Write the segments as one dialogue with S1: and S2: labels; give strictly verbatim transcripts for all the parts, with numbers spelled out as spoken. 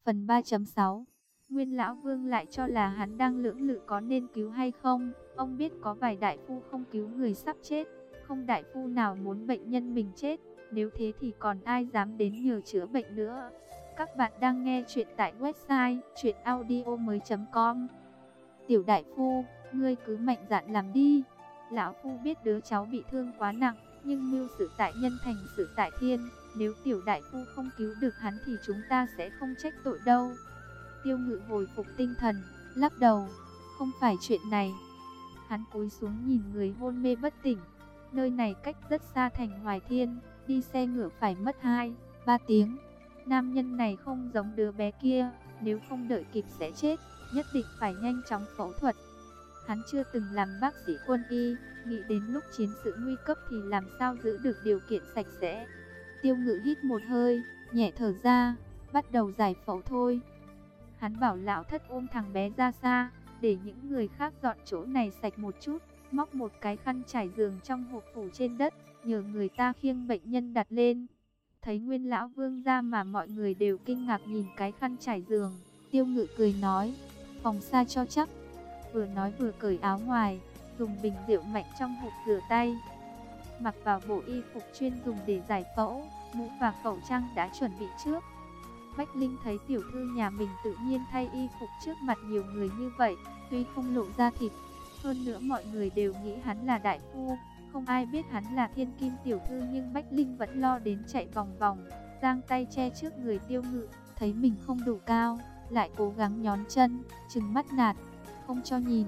S1: Phần ba chấm sáu. Nguyên lão vương lại cho là hắn đang lưỡng lự có nên cứu hay không. Ông biết có vài đại phu không cứu người sắp chết, không đại phu nào muốn bệnh nhân mình chết. Nếu thế thì còn ai dám đến nhờ chữa bệnh nữa. Các bạn đang nghe chuyện tại website truyện audio mới chấm com. Tiểu đại phu, ngươi cứ mạnh dạn làm đi. Lão phu biết đứa cháu bị thương quá nặng, nhưng mưu sự tại nhân thành sự tại thiên. Nếu tiểu đại phu không cứu được hắn thì chúng ta sẽ không trách tội đâu. Tiêu Ngự hồi phục tinh thần, lắc đầu, không phải chuyện này. Hắn cúi xuống nhìn người hôn mê bất tỉnh. Nơi này cách rất xa thành Hoài Thiên, đi xe ngựa phải mất hai, ba tiếng. Nam nhân này không giống đứa bé kia, nếu không đợi kịp sẽ chết, nhất định phải nhanh chóng phẫu thuật. Hắn chưa từng làm bác sĩ quân y, nghĩ đến lúc chiến sự nguy cấp thì làm sao giữ được điều kiện sạch sẽ. Tiêu Ngự hít một hơi, nhẹ thở ra, bắt đầu giải phẫu thôi. Hắn bảo lão thất ôm thằng bé ra xa, để những người khác dọn chỗ này sạch một chút, móc một cái khăn trải giường trong hộp phủ trên đất, nhờ người ta khiêng bệnh nhân đặt lên. Thấy Nguyên lão vương ra mà mọi người đều kinh ngạc nhìn cái khăn trải giường, Tiêu Ngự cười nói, phòng xa cho chắc. Vừa nói vừa cởi áo ngoài, dùng bình rượu mạnh trong hộp rửa tay, mặc vào bộ y phục chuyên dùng để giải phẫu, mũ và khẩu trang đã chuẩn bị trước. Bách Linh thấy tiểu thư nhà mình tự nhiên thay y phục trước mặt nhiều người như vậy, tuy không lộ ra thịt, hơn nữa mọi người đều nghĩ hắn là đại phu, không ai biết hắn là thiên kim tiểu thư, nhưng Bách Linh vẫn lo đến chạy vòng vòng, giang tay che trước người Tiêu Ngự, thấy mình không đủ cao, lại cố gắng nhón chân, trừng mắt nạt, không cho nhìn.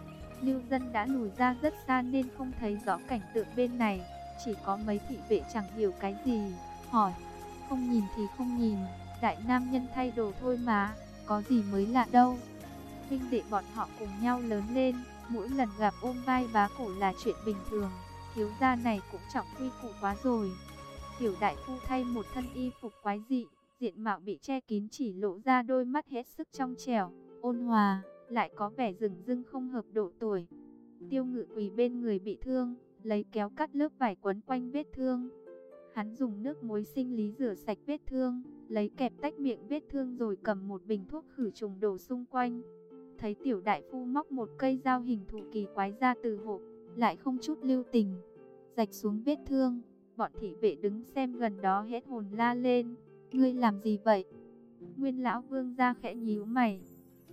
S1: Lưu dân đã lùi ra rất xa nên không thấy rõ cảnh tượng bên này, chỉ có mấy thị vệ chẳng hiểu cái gì, hỏi, không nhìn thì không nhìn, đại nam nhân thay đồ thôi mà, có gì mới lạ đâu. Huynh đệ bọn họ cùng nhau lớn lên, mỗi lần gặp ôm vai bá cổ là chuyện bình thường, thiếu gia này cũng trọng quy củ quá rồi. Tiểu đại phu thay một thân y phục quái dị, diện mạo bị che kín chỉ lộ ra đôi mắt hết sức trong trẻo, ôn hòa, lại có vẻ rừng rưng không hợp độ tuổi. Tiêu Ngự quỳ bên người bị thương, lấy kéo cắt lớp vải quấn quanh vết thương. Hắn dùng nước muối sinh lý rửa sạch vết thương, lấy kẹp tách miệng vết thương rồi cầm một bình thuốc khử trùng đổ xung quanh. Thấy tiểu đại phu móc một cây dao hình thù kỳ quái ra từ hộp, lại không chút lưu tình, rạch xuống vết thương. Bọn thị vệ đứng xem gần đó hết hồn la lên, ngươi làm gì vậy? Nguyên lão vương ra khẽ nhíu mày,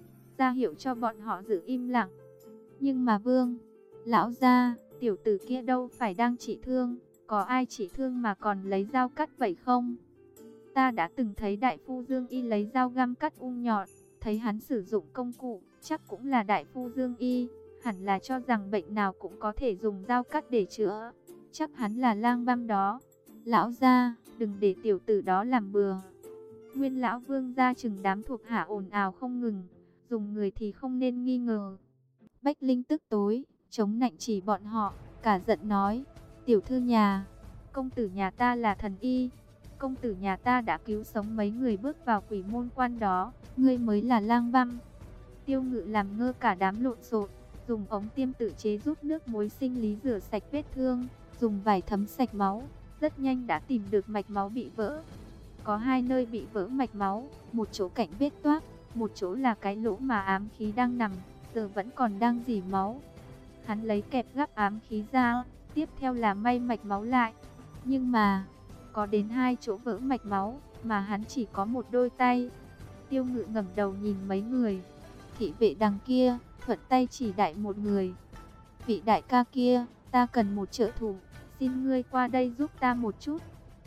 S1: ra hiệu cho bọn họ giữ im lặng. Nhưng mà vương, lão gia, tiểu tử kia đâu phải đang trị thương, có ai trị thương mà còn lấy dao cắt vậy không? Ta đã từng thấy đại phu Dương Y lấy dao găm cắt ung nhọt, thấy hắn sử dụng công cụ, chắc cũng là đại phu Dương Y, hẳn là cho rằng bệnh nào cũng có thể dùng dao cắt để chữa, chắc hắn là lang băm đó. Lão gia, đừng để tiểu tử đó làm bừa. Nguyên lão vương ra chừng đám thuộc hạ ồn ào không ngừng, dùng người thì không nên nghi ngờ. Bách Linh tức tối, chống nạnh chỉ bọn họ, cả giận nói, tiểu thư nhà, công tử nhà ta là thần y, công tử nhà ta đã cứu sống mấy người bước vào quỷ môn quan đó, ngươi mới là lang băm. Tiêu Ngự làm ngơ cả đám lộn xộn, dùng ống tiêm tự chế rút nước muối sinh lý rửa sạch vết thương, dùng vải thấm sạch máu, rất nhanh đã tìm được mạch máu bị vỡ. Có hai nơi bị vỡ mạch máu, một chỗ cạnh vết toác, một chỗ là cái lỗ mà ám khí đang nằm, giờ vẫn còn đang rỉ máu. Hắn lấy kẹp gắp ám khí ra, tiếp theo là may mạch máu lại. Nhưng mà, có đến hai chỗ vỡ mạch máu, mà hắn chỉ có một đôi tay. Tiêu Ngự ngẩng đầu nhìn mấy người. Thị vệ đằng kia, thuận tay chỉ đại một người. Vị đại ca kia, ta cần một trợ thủ, xin ngươi qua đây giúp ta một chút.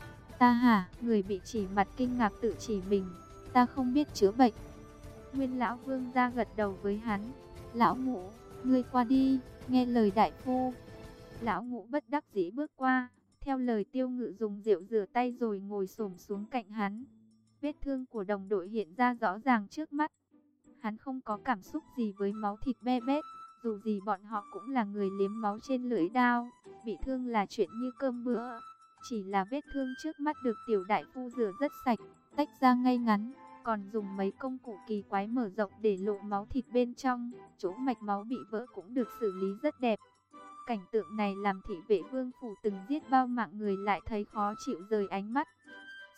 S1: Ta hả? Người bị chỉ mặt kinh ngạc tự chỉ mình. Ta không biết chữa bệnh. Nguyên lão vương ra gật đầu với hắn. Lão Ngũ, ngươi qua đi, nghe lời đại phu. Lão Ngũ bất đắc dĩ bước qua, theo lời Tiêu Ngự dùng rượu rửa tay rồi ngồi xổm xuống cạnh hắn. Vết thương của đồng đội hiện ra rõ ràng trước mắt. Hắn không có cảm xúc gì với máu thịt be bét, dù gì bọn họ cũng là người liếm máu trên lưỡi dao, bị thương là chuyện như cơm bữa. Chỉ là vết thương trước mắt được tiểu đại phu rửa rất sạch, tách ra ngay ngắn, còn dùng mấy công cụ kỳ quái mở rộng để lộ máu thịt bên trong, chỗ mạch máu bị vỡ cũng được xử lý rất đẹp. Cảnh tượng này làm thị vệ vương phủ từng giết bao mạng người lại thấy khó chịu rời ánh mắt.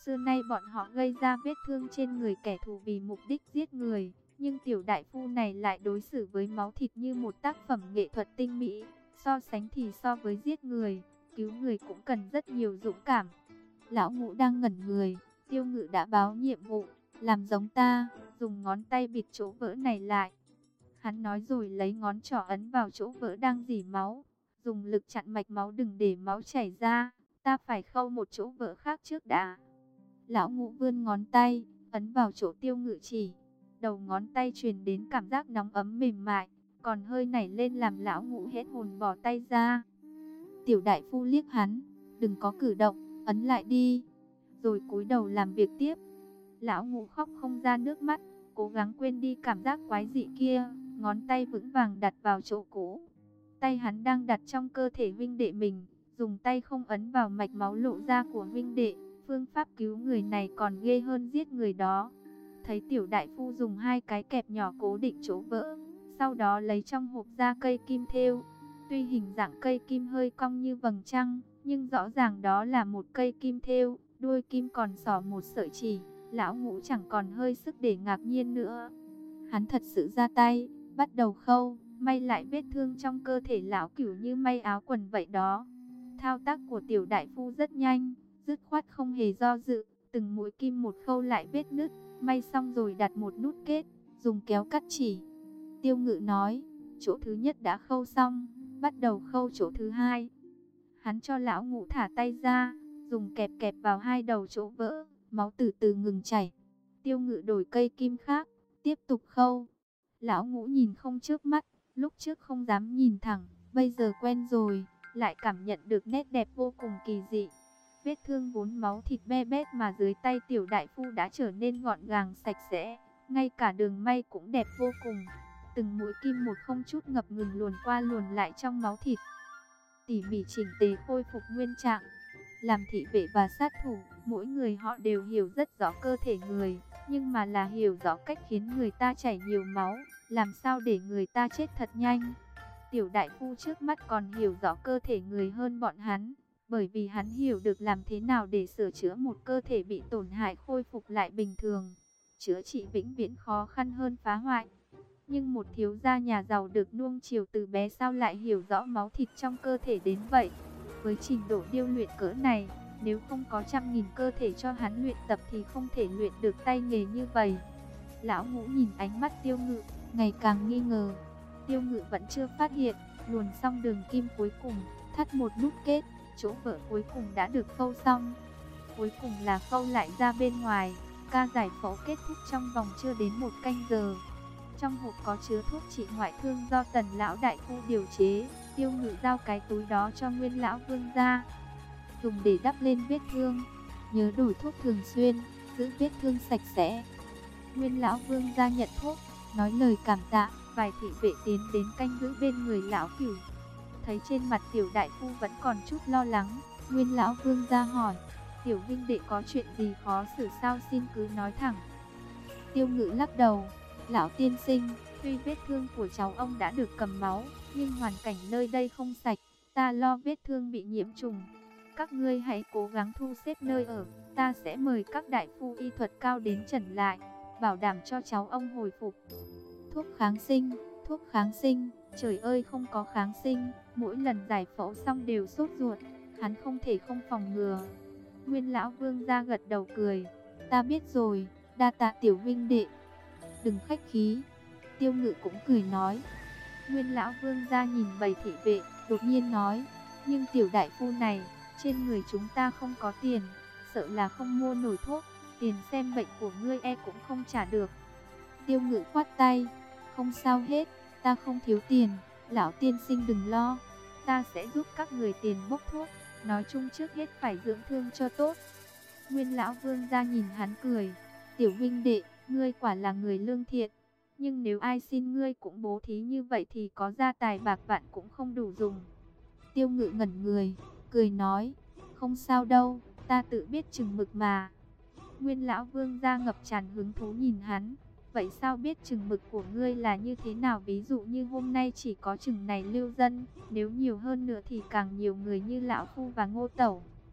S1: Xưa nay bọn họ gây ra vết thương trên người kẻ thù vì mục đích giết người, nhưng tiểu đại phu này lại đối xử với máu thịt như một tác phẩm nghệ thuật tinh mỹ. So sánh thì so với giết người, cứu người cũng cần rất nhiều dũng cảm. Lão Ngũ đang ngẩn người, Tiêu Ngự đã báo nhiệm vụ, làm giống ta, dùng ngón tay bịt chỗ vỡ này lại. Hắn nói rồi lấy ngón trỏ ấn vào chỗ vỡ đang rỉ máu, dùng lực chặn mạch máu đừng để máu chảy ra, ta phải khâu một chỗ vỡ khác trước đã. Lão Ngũ vươn ngón tay, ấn vào chỗ Tiêu Ngự chỉ. Đầu ngón tay truyền đến cảm giác nóng ấm mềm mại, còn hơi nảy lên làm Lão Ngũ hết hồn bỏ tay ra. Tiểu đại phu liếc hắn, đừng có cử động, ấn lại đi, rồi cúi đầu làm việc tiếp. Lão Ngũ khóc không ra nước mắt, cố gắng quên đi cảm giác quái dị kia, ngón tay vững vàng đặt vào chỗ cũ. Tay hắn đang đặt trong cơ thể huynh đệ mình, dùng tay không ấn vào mạch máu lộ ra của huynh đệ. Phương pháp cứu người này còn ghê hơn giết người đó. Thấy tiểu đại phu dùng hai cái kẹp nhỏ cố định chỗ vỡ, sau đó lấy trong hộp ra cây kim thêu. Tuy hình dạng cây kim hơi cong như vầng trăng, nhưng rõ ràng đó là một cây kim thêu, đuôi kim còn xỏ một sợi chỉ. Lão Ngũ chẳng còn hơi sức để ngạc nhiên nữa. Hắn thật sự ra tay, bắt đầu khâu, may lại vết thương trong cơ thể lão Cửu như may áo quần vậy đó. Thao tác của tiểu đại phu rất nhanh, dứt khoát không hề do dự, từng mũi kim một khâu lại vết nứt, may xong rồi đặt một nút kết, dùng kéo cắt chỉ. Tiêu Ngự nói, chỗ thứ nhất đã khâu xong, bắt đầu khâu chỗ thứ hai. Hắn cho Lão Ngũ thả tay ra, dùng kẹp kẹp vào hai đầu chỗ vỡ, máu từ từ ngừng chảy. Tiêu Ngự đổi cây kim khác, tiếp tục khâu. Lão Ngũ nhìn không chớp mắt, lúc trước không dám nhìn thẳng, bây giờ quen rồi, lại cảm nhận được nét đẹp vô cùng kỳ dị. Vết thương vốn máu thịt be bét mà dưới tay tiểu đại phu đã trở nên gọn gàng sạch sẽ, ngay cả đường may cũng đẹp vô cùng. Từng mũi kim một không chút ngập ngừng luồn qua luồn lại trong máu thịt, tỉ mỉ chỉnh tề khôi phục nguyên trạng. Làm thị vệ và sát thủ, mỗi người họ đều hiểu rất rõ cơ thể người, nhưng mà là hiểu rõ cách khiến người ta chảy nhiều máu, làm sao để người ta chết thật nhanh. Tiểu đại phu trước mắt còn hiểu rõ cơ thể người hơn bọn hắn, bởi vì hắn hiểu được làm thế nào để sửa chữa một cơ thể bị tổn hại khôi phục lại bình thường. Chữa trị vĩnh viễn khó khăn hơn phá hoại. Nhưng một thiếu gia nhà giàu được nuông chiều từ bé sao lại hiểu rõ máu thịt trong cơ thể đến vậy? Với trình độ điêu luyện cỡ này, nếu không có trăm nghìn cơ thể cho hắn luyện tập thì không thể luyện được tay nghề như vậy. Lão Ngũ nhìn ánh mắt Tiêu Ngự, ngày càng nghi ngờ. Tiêu Ngự vẫn chưa phát hiện, luồn xong đường kim cuối cùng, thắt một nút kết, chỗ vỡ cuối cùng đã được khâu xong. Cuối cùng là khâu lại ra bên ngoài. Ca giải phẫu kết thúc trong vòng chưa đến một canh giờ. Trong hộp có chứa thuốc trị ngoại thương do Tần lão đại phu điều chế. Tiêu Ngự giao cái túi đó cho Nguyên lão vương gia, dùng để đắp lên vết thương. Nhớ đổi thuốc thường xuyên, giữ vết thương sạch sẽ. Nguyên lão vương gia nhận thuốc, nói lời cảm tạ. Vài thị vệ tiến đến canh giữ bên người lão Cửu. Thấy trên mặt tiểu đại phu vẫn còn chút lo lắng, Nguyên lão vương gia hỏi, tiểu huynh đệ có chuyện gì khó xử sao, xin cứ nói thẳng. Tiêu Ngự lắc đầu, lão tiên sinh, tuy vết thương của cháu ông đã được cầm máu, nhưng hoàn cảnh nơi đây không sạch, ta lo vết thương bị nhiễm trùng. Các ngươi hãy cố gắng thu xếp nơi ở, ta sẽ mời các đại phu y thuật cao đến chẩn lại, bảo đảm cho cháu ông hồi phục. Thuốc kháng sinh, thuốc kháng sinh, trời ơi không có kháng sinh, mỗi lần giải phẫu xong đều sốt ruột, hắn không thể không phòng ngừa. Nguyên lão vương gia gật đầu cười, ta biết rồi, đa tạ tiểu huynh đệ. Đừng khách khí. Tiêu Ngự cũng cười nói. Nguyên lão vương gia nhìn bầy thị vệ, đột nhiên nói, nhưng tiểu đại phu này, trên người chúng ta không có tiền, sợ là không mua nổi thuốc, tiền xem bệnh của ngươi e cũng không trả được. Tiêu Ngự khoát tay, không sao hết, ta không thiếu tiền, lão tiên sinh đừng lo, ta sẽ giúp các người tiền bốc thuốc, nói chung trước hết phải dưỡng thương cho tốt. Nguyên lão vương gia nhìn hắn cười, tiểu huynh đệ, ngươi quả là người lương thiện, nhưng nếu ai xin ngươi cũng bố thí như vậy thì có gia tài bạc vạn cũng không đủ dùng. Tiêu Ngự ngẩn người, cười nói, không sao đâu, ta tự biết chừng mực mà. Nguyên lão vương gia ngập tràn hứng thú nhìn hắn, vậy sao biết chừng mực của ngươi là như thế nào? Ví dụ như hôm nay chỉ có chừng này lưu dân, nếu nhiều hơn nữa thì càng nhiều người như lão phu và Ngô tẩu.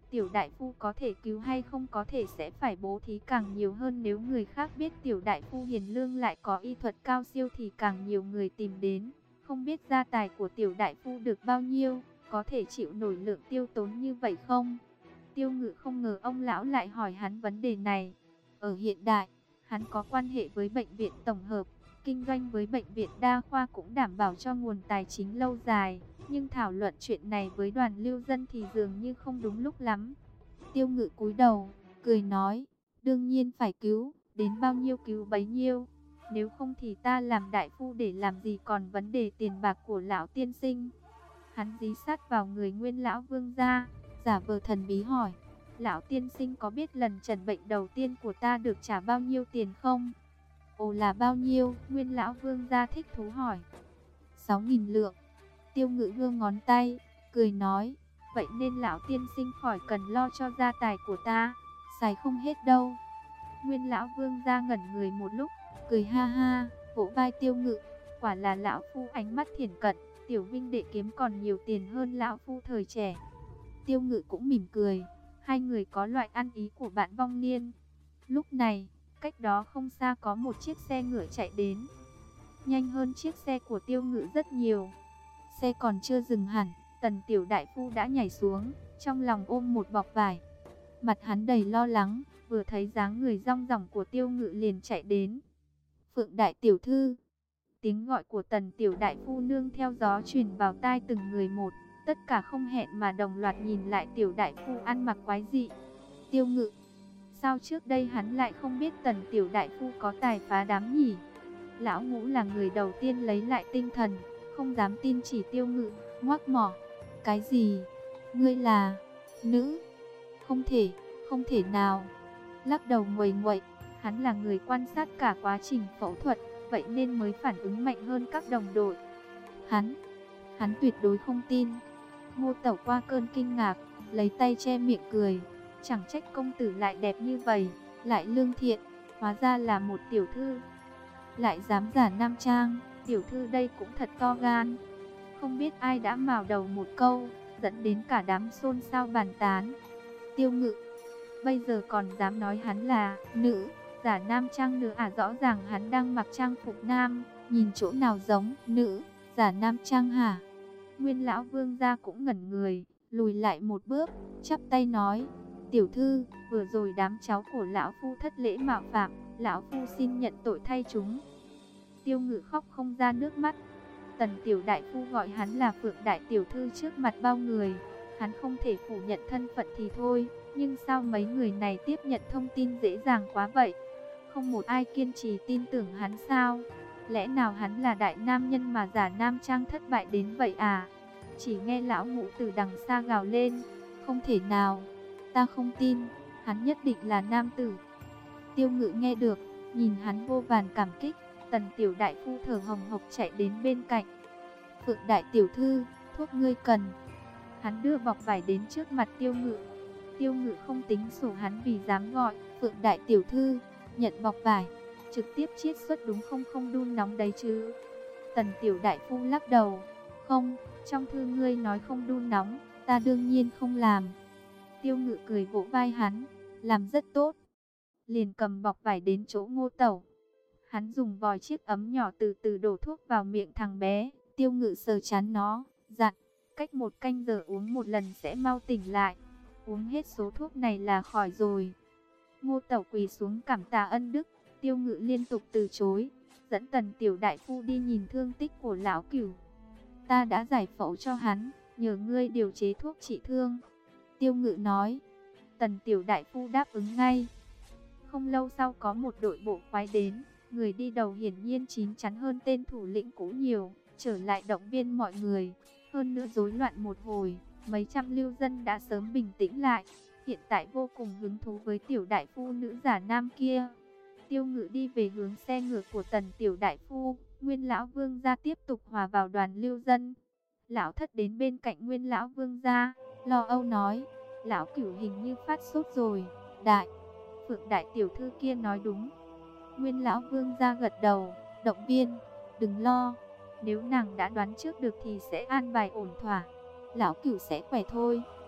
S1: Tiểu đại phu có thể cứu hay không có thể sẽ phải bố thí càng nhiều hơn, nếu người khác biết tiểu đại phu hiền lương lại có y thuật cao siêu thì càng nhiều người tìm đến. Không biết gia tài của tiểu đại phu được bao nhiêu, có thể chịu nổi lượng tiêu tốn như vậy không? Tiêu Ngự không ngờ ông lão lại hỏi hắn vấn đề này. Ở hiện đại, hắn có quan hệ với bệnh viện tổng hợp, kinh doanh với bệnh viện đa khoa cũng đảm bảo cho nguồn tài chính lâu dài. Nhưng thảo luận chuyện này với Đoàn Lưu Dân thì dường như không đúng lúc lắm. Tiêu Ngự cúi đầu, cười nói, đương nhiên phải cứu, đến bao nhiêu cứu bấy nhiêu. Nếu không thì ta làm đại phu để làm gì, còn vấn đề tiền bạc của lão tiên sinh. Hắn dí sát vào người Nguyên lão vương gia, giả vờ thần bí hỏi, lão tiên sinh có biết lần trần bệnh đầu tiên của ta được trả bao nhiêu tiền không? Ồ, là bao nhiêu? Nguyên lão vương gia thích thú hỏi. Sáu nghìn lượng. Tiêu Ngự gương ngón tay, cười nói, vậy nên lão tiên sinh khỏi cần lo cho gia tài của ta, xài không hết đâu. Nguyên lão vương gia ngẩn người một lúc, cười ha ha, vỗ vai Tiêu Ngự, quả là lão phu ánh mắt thiển cận, tiểu vinh đệ kiếm còn nhiều tiền hơn lão phu thời trẻ. Tiêu Ngự cũng mỉm cười, hai người có loại ăn ý của bạn vong niên. Lúc này, cách đó không xa có một chiếc xe ngựa chạy đến, nhanh hơn chiếc xe của Tiêu Ngự rất nhiều. Xe còn chưa dừng hẳn, Tần tiểu đại phu đã nhảy xuống, trong lòng ôm một bọc vải. Mặt hắn đầy lo lắng, vừa thấy dáng người rong ròng của Tiêu Ngự liền chạy đến. Phượng đại tiểu thư. Tiếng gọi của Tần tiểu đại phu nương theo gió truyền vào tai từng người một, tất cả không hẹn mà đồng loạt nhìn lại tiểu đại phu ăn mặc quái dị. Tiêu Ngự, sao trước đây hắn lại không biết Tần tiểu đại phu có tài phá đám nhỉ? Lão Ngũ là người đầu tiên lấy lại tinh thần, không dám tin chỉ Tiêu Ngự, ngoác mỏ. Cái gì? Ngươi là nữ? Không thể, không thể nào. Lắc đầu nguầy nguậy, hắn là người quan sát cả quá trình phẫu thuật, vậy nên mới phản ứng mạnh hơn các đồng đội. Hắn, hắn tuyệt đối không tin. Ngô Tẩu qua cơn kinh ngạc, lấy tay che miệng cười. Chẳng trách công tử lại đẹp như vậy, lại lương thiện, hóa ra là một tiểu thư. Lại dám giả nam trang, tiểu thư đây cũng thật to gan. Không biết ai đã mào đầu một câu, dẫn đến cả đám xôn xao bàn tán. Tiêu Ngự, bây giờ còn dám nói hắn là nữ, giả nam trang nữa à? Rõ ràng hắn đang mặc trang phục nam, nhìn chỗ nào giống nữ, giả nam trang hả? Nguyên lão vương gia cũng ngẩn người, lùi lại một bước, chắp tay nói, tiểu thư, vừa rồi đám cháu của lão phu thất lễ mạo phạm, lão phu xin nhận tội thay chúng. Tiêu Ngự khóc không ra nước mắt. Tần tiểu đại phu gọi hắn là Phượng đại tiểu thư trước mặt bao người, hắn không thể phủ nhận thân phận thì thôi, nhưng sao mấy người này tiếp nhận thông tin dễ dàng quá vậy? Không một ai kiên trì tin tưởng hắn sao? Lẽ nào hắn là đại nam nhân mà giả nam trang thất bại đến vậy à? Chỉ nghe lão Ngũ từ đằng xa gào lên, không thể nào, ta không tin, hắn nhất định là nam tử. Tiêu Ngự nghe được, nhìn hắn vô vàn cảm kích. Tần tiểu đại phu thở hồng hộc chạy đến bên cạnh. Phượng đại tiểu thư, thuốc ngươi cần. Hắn đưa bọc vải đến trước mặt Tiêu Ngự. Tiêu Ngự không tính sổ hắn vì dám gọi Phượng đại tiểu thư, nhận bọc vải, trực tiếp chiết xuất đúng không? Không đun nóng đấy chứ? Tần tiểu đại phu lắc đầu, không, trong thư ngươi nói không đun nóng, ta đương nhiên không làm. Tiêu Ngự cười vỗ vai hắn, làm rất tốt. Liền cầm bọc vải đến chỗ Ngô Tẩu. Hắn dùng vòi chiếc ấm nhỏ từ từ đổ thuốc vào miệng thằng bé. Tiêu Ngự sờ chán nó, dặn, cách một canh giờ uống một lần sẽ mau tỉnh lại. Uống hết số thuốc này là khỏi rồi. Ngô Tẩu quỳ xuống cảm tạ ân đức. Tiêu Ngự liên tục từ chối, dẫn Tần tiểu đại phu đi nhìn thương tích của lão Cửu. Ta đã giải phẫu cho hắn, nhờ ngươi điều chế thuốc trị thương. Tiêu Ngự nói. Tần tiểu đại phu đáp ứng ngay. Không lâu sau có một đội bộ khoái đến. Người đi đầu hiển nhiên chín chắn hơn tên thủ lĩnh cũ nhiều, trở lại động viên mọi người. Hơn nữa rối loạn một hồi, mấy trăm lưu dân đã sớm bình tĩnh lại, hiện tại vô cùng hứng thú với tiểu đại phu nữ giả nam kia. Tiêu Ngự đi về hướng xe ngựa của Tần tiểu đại phu, Nguyên lão vương gia tiếp tục hòa vào đoàn lưu dân. Lão Thất đến bên cạnh Nguyên lão vương gia, lo âu nói, lão Cửu hình như phát sốt rồi. Đại, Phượng đại tiểu thư kia nói đúng. Nguyên lão vương gia gật đầu, động viên, đừng lo, nếu nàng đã đoán trước được thì sẽ an bài ổn thỏa, lão Cửu sẽ khỏe thôi.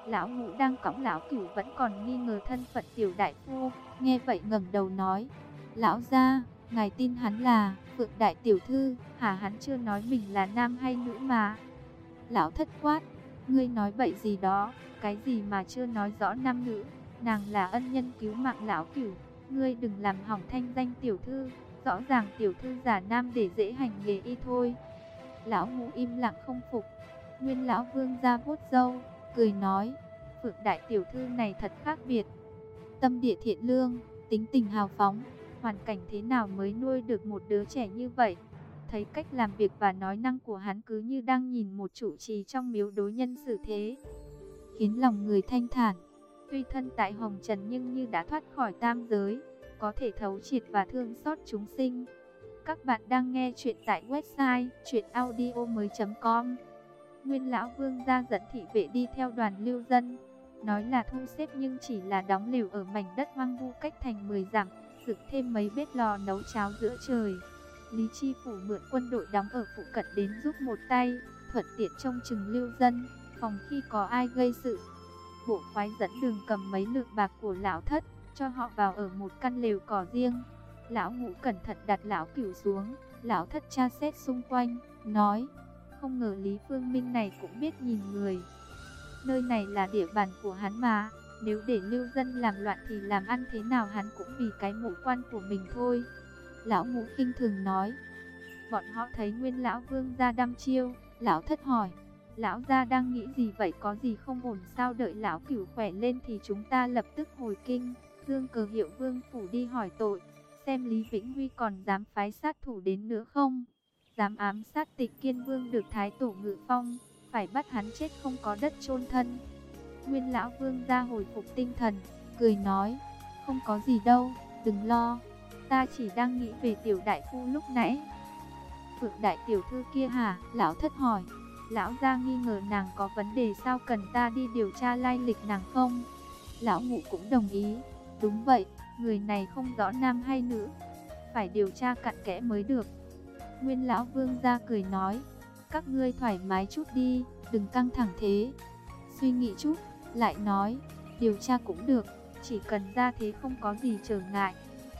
S1: Lão Ngũ đang cõng lão Cửu vẫn còn nghi ngờ thân phận tiểu đại phu, nghe vậy ngẩng đầu nói: "Lão gia, ngài tin hắn là Phượng đại tiểu thư, hả? Hắn chưa nói mình là nam hay nữ mà." Lão Thất quát: "Ngươi nói bậy gì đó, cái gì mà chưa nói rõ nam nữ? Nàng là ân nhân cứu mạng lão Cửu, ngươi đừng làm hỏng thanh danh tiểu thư, rõ ràng tiểu thư giả nam để dễ hành nghề y thôi." Lão Ngũ im lặng không phục. Nguyên lão vương ra vuốt râu, cười nói: "Phượng đại tiểu thư này thật khác biệt, tâm địa thiện lương, tính tình hào phóng, hoàn cảnh thế nào mới nuôi được một đứa trẻ như vậy?" Thấy cách làm việc và nói năng của hắn cứ như đang nhìn một trụ trì trong miếu đối nhân xử thế, khiến lòng người thanh thản. Tuy thân tại hồng trần nhưng như đã thoát khỏi tam giới, có thể thấu triệt và thương xót chúng sinh. Các bạn đang nghe chuyện tại website truyện audio mới chấm com. Nguyên lão vương gia dẫn thị vệ đi theo đoàn lưu dân, nói là thu xếp nhưng chỉ là đóng lều ở mảnh đất hoang vu cách thành mười dặm, dựng thêm mấy bếp lò nấu cháo giữa trời. Lý Chi Phủ mượn quân đội đóng ở phụ cận đến giúp một tay, thuận tiện trông chừng lưu dân, phòng khi có ai gây sự. Bộ khoái dẫn đường cầm mấy lượng bạc của lão Thất, cho họ vào ở một căn lều cỏ riêng. Lão Ngũ cẩn thận đặt lão Cửu xuống, lão Thất tra xét xung quanh, nói: "Không ngờ Lý Phương Minh này cũng biết nhìn người. Nơi này là địa bàn của hắn mà, nếu để lưu dân làm loạn thì làm ăn thế nào hắn cũng vì cái mộ quan của mình thôi." Lão Ngũ khinh thường nói. Bọn họ thấy Nguyên lão vương gia đăm chiêu, lão Thất hỏi: "Lão gia đang nghĩ gì vậy, có gì không ổn sao? Đợi lão Cửu khỏe lên thì chúng ta lập tức hồi kinh, dương cờ hiệu vương phủ đi hỏi tội, xem Lý Vĩnh Huy còn dám phái sát thủ đến nữa không, dám ám sát Tịch Kiên Vương được Thái Tổ ngự phong, phải bắt hắn chết không có đất chôn thân." Nguyên lão vương gia hồi phục tinh thần, cười nói: "Không có gì đâu, đừng lo, ta chỉ đang nghĩ về tiểu đại phu lúc nãy." "Phượng đại tiểu thư kia hả?" Lão Thất hỏi. "Lão gia nghi ngờ nàng có vấn đề sao, cần ta đi điều tra lai lịch nàng không?" Lão Ngũ cũng đồng ý. "Đúng vậy, người này không rõ nam hay nữ, phải điều tra cặn kẽ mới được." Nguyên lão vương gia cười nói: "Các ngươi thoải mái chút đi, đừng căng thẳng thế." Suy nghĩ chút, lại nói: "Điều tra cũng được, chỉ cần ra thế không có gì trở ngại."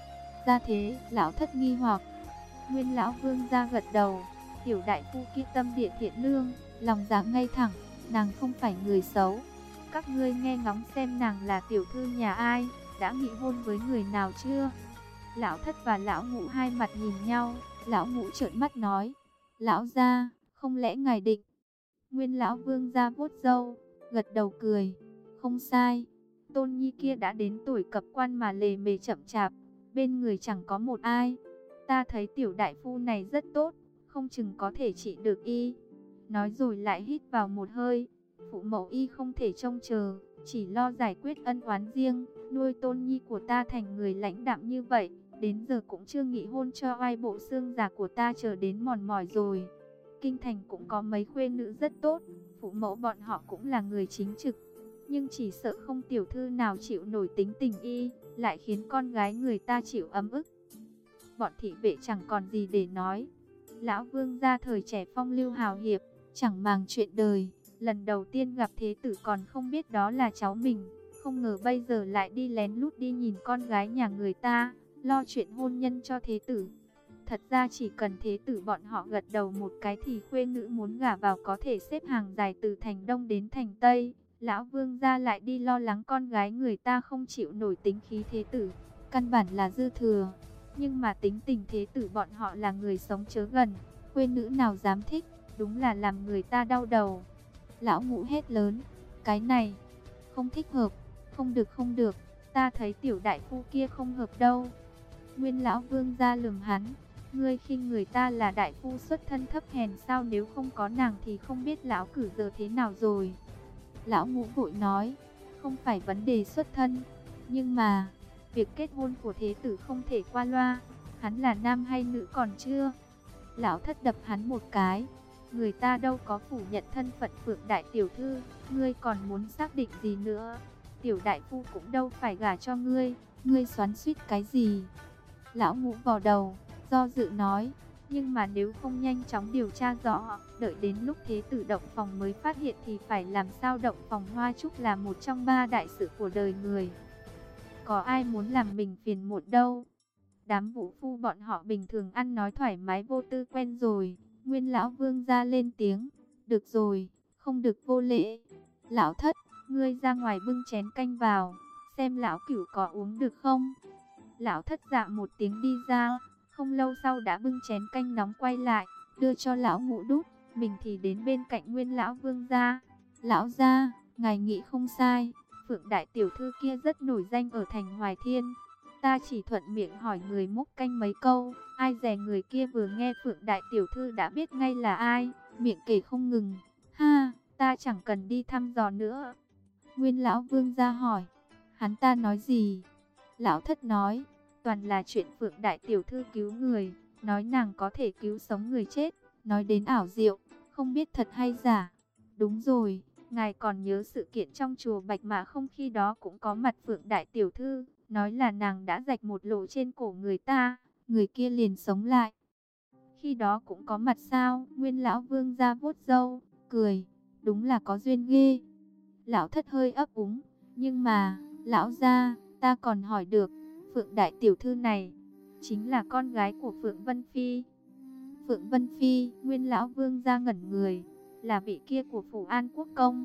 S1: "Ra thế?" Lão Thất nghi hoặc. Nguyên lão vương gia gật đầu: "Tiểu đại phu kia tâm địa thiện lương, lòng dạ ngay thẳng, nàng không phải người xấu. Các ngươi nghe ngóng xem nàng là tiểu thư nhà ai, đã nghị hôn với người nào chưa?" Lão Thất và lão Ngũ hai mặt nhìn nhau. Lão Ngũ trợn mắt nói: "Lão gia, không lẽ ngài định?" Nguyên lão vương gia vuốt râu, gật đầu cười: "Không sai. Tôn nhi kia đã đến tuổi cập quan mà lề mề chậm chạp, bên người chẳng có một ai. Ta thấy tiểu đại phu này rất tốt, không chừng có thể trị được y." Nói rồi lại hít vào một hơi. "Phụ mẫu y không thể trông chờ, chỉ lo giải quyết ân oán riêng, nuôi Tôn nhi của ta thành người lãnh đạm như vậy, đến giờ cũng chưa nghị hôn cho ai, bộ xương già của ta chờ đến mòn mỏi rồi. Kinh thành cũng có mấy khuê nữ rất tốt, phụ mẫu bọn họ cũng là người chính trực, nhưng chỉ sợ không tiểu thư nào chịu nổi tính tình y, lại khiến con gái người ta chịu ấm ức." Bọn thị vệ chẳng còn gì để nói. Lão vương gia thời trẻ phong lưu hào hiệp, chẳng màng chuyện đời, lần đầu tiên gặp thế tử còn không biết đó là cháu mình, không ngờ bây giờ lại đi lén lút đi nhìn con gái nhà người ta, lo chuyện hôn nhân cho thế tử. Thật ra chỉ cần thế tử bọn họ gật đầu một cái thì khuê nữ muốn gả vào có thể xếp hàng dài từ thành Đông đến thành Tây. Lão vương gia lại đi lo lắng con gái người ta không chịu nổi tính khí thế tử, căn bản là dư thừa. Nhưng mà tính tình thế tử bọn họ là người sống chớ gần, khuê nữ nào dám thích, đúng là làm người ta đau đầu. Lão Ngũ hét lớn: "Cái này không thích hợp, không được không được, ta thấy tiểu đại phu kia không hợp đâu." Nguyên lão vương gia lườm hắn: "Ngươi khinh người ta là đại phu xuất thân thấp hèn sao, nếu không có nàng thì không biết lão Cử giờ thế nào rồi." Lão Ngũ vội nói: "Không phải vấn đề xuất thân, nhưng mà việc kết hôn của thế tử không thể qua loa, hắn là nam hay nữ còn chưa." Lão Thất đập hắn một cái: "Người ta đâu có phủ nhận thân phận Phượng đại tiểu thư, ngươi còn muốn xác định gì nữa? Tiểu đại phu cũng đâu phải gả cho ngươi, ngươi xoắn xuýt cái gì?" Lão Ngũ vò đầu, do dự nói: Nhưng mà nếu không nhanh chóng điều tra rõ, đợi đến lúc thế tử động phòng mới phát hiện thì phải làm sao? Động phòng Hoa Trúc là một trong ba đại sự của đời người. Có ai muốn làm mình phiền muộn đâu. Đám vũ phu bọn họ bình thường ăn nói thoải mái vô tư quen rồi. Nguyên lão vương ra lên tiếng. Được rồi, không được vô lễ. Lão thất, ngươi ra ngoài bưng chén canh vào, xem lão cửu có uống được không. Lão thất dạ một tiếng đi ra, không lâu sau đã bưng chén canh nóng quay lại, đưa cho lão ngũ đút. Mình thì đến bên cạnh Nguyên lão vương gia. Lão gia, ngài nghĩ không sai, Phượng đại tiểu thư kia rất nổi danh ở thành Hoài Thiên. Ta chỉ thuận miệng hỏi người múc canh mấy câu, ai dè người kia vừa nghe Phượng đại tiểu thư đã biết ngay là ai, miệng kể không ngừng. Ha, ta chẳng cần đi thăm dò nữa. Nguyên lão vương gia hỏi, hắn ta nói gì? Lão thất nói, toàn là chuyện Phượng đại tiểu thư cứu người, nói nàng có thể cứu sống người chết, nói đến ảo diệu, không biết thật hay giả. Đúng rồi, ngài còn nhớ sự kiện trong chùa Bạch Mã không? Khi đó cũng có mặt Phượng đại tiểu thư, nói là nàng đã rạch một lỗ trên cổ người ta, người kia liền sống lại. Khi đó cũng có mặt sao? Nguyên lão vương gia vuốt râu, cười, đúng là có duyên ghê. Lão thất hơi ấp úng, nhưng mà, lão gia, ta còn hỏi được, Phượng đại tiểu thư này, chính là con gái của Phượng Vân Phi. Phượng Vân Phi, Nguyên lão vương gia ngẩn người, là vị kia của Phủ An Quốc Công.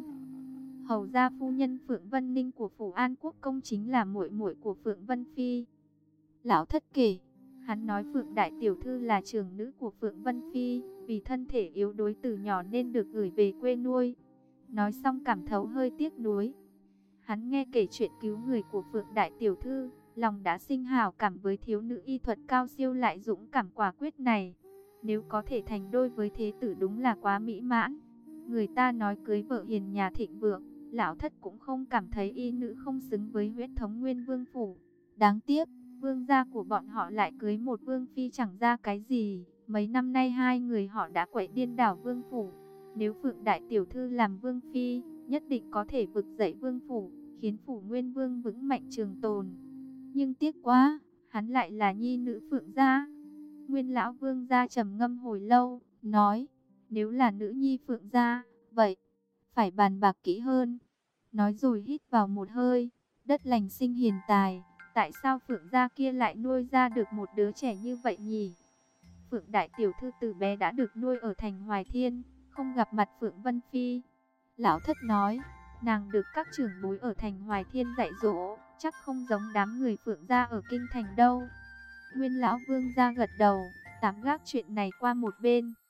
S1: Hầu gia phu nhân Phượng Vân Ninh của Phủ An Quốc Công chính là muội muội của Phượng Vân Phi. Lão thất kể, hắn nói Phượng đại tiểu thư là trưởng nữ của Phượng Vân Phi, vì thân thể yếu đuối từ nhỏ nên được gửi về quê nuôi. Nói xong cảm thấu hơi tiếc nuối. Hắn nghe kể chuyện cứu người của Phượng đại tiểu thư, lòng đã sinh hảo cảm với thiếu nữ y thuật cao siêu lại dũng cảm quả quyết này. Nếu có thể thành đôi với thế tử đúng là quá mỹ mãn. Người ta nói cưới vợ hiền nhà thịnh vượng, lão thất cũng không cảm thấy y nữ không xứng với huyết thống Nguyên Vương phủ. Đáng tiếc, vương gia của bọn họ lại cưới một vương phi chẳng ra cái gì. Mấy năm nay hai người họ đã quậy điên đảo vương phủ. Nếu Phượng đại tiểu thư làm vương phi, nhất định có thể vực dậy vương phủ, khiến phủ Nguyên Vương vững mạnh trường tồn. Nhưng tiếc quá, hắn lại là nhi nữ Phượng gia. Nguyên lão vương gia trầm ngâm hồi lâu, nói, nếu là nữ nhi Phượng gia, vậy phải bàn bạc kỹ hơn. Nói rồi hít vào một hơi, đất lành sinh hiền tài, tại sao Phượng gia kia lại nuôi ra được một đứa trẻ như vậy nhỉ? Phượng đại tiểu thư từ bé đã được nuôi ở thành Hoài Thiên, không gặp mặt Phượng Vân Phi. Lão thất nói, nàng được các trưởng bối ở thành Hoài Thiên dạy dỗ, chắc không giống đám người Phượng gia ở kinh thành đâu. Nguyên lão vương gia gật đầu, tạm gác chuyện này qua một bên.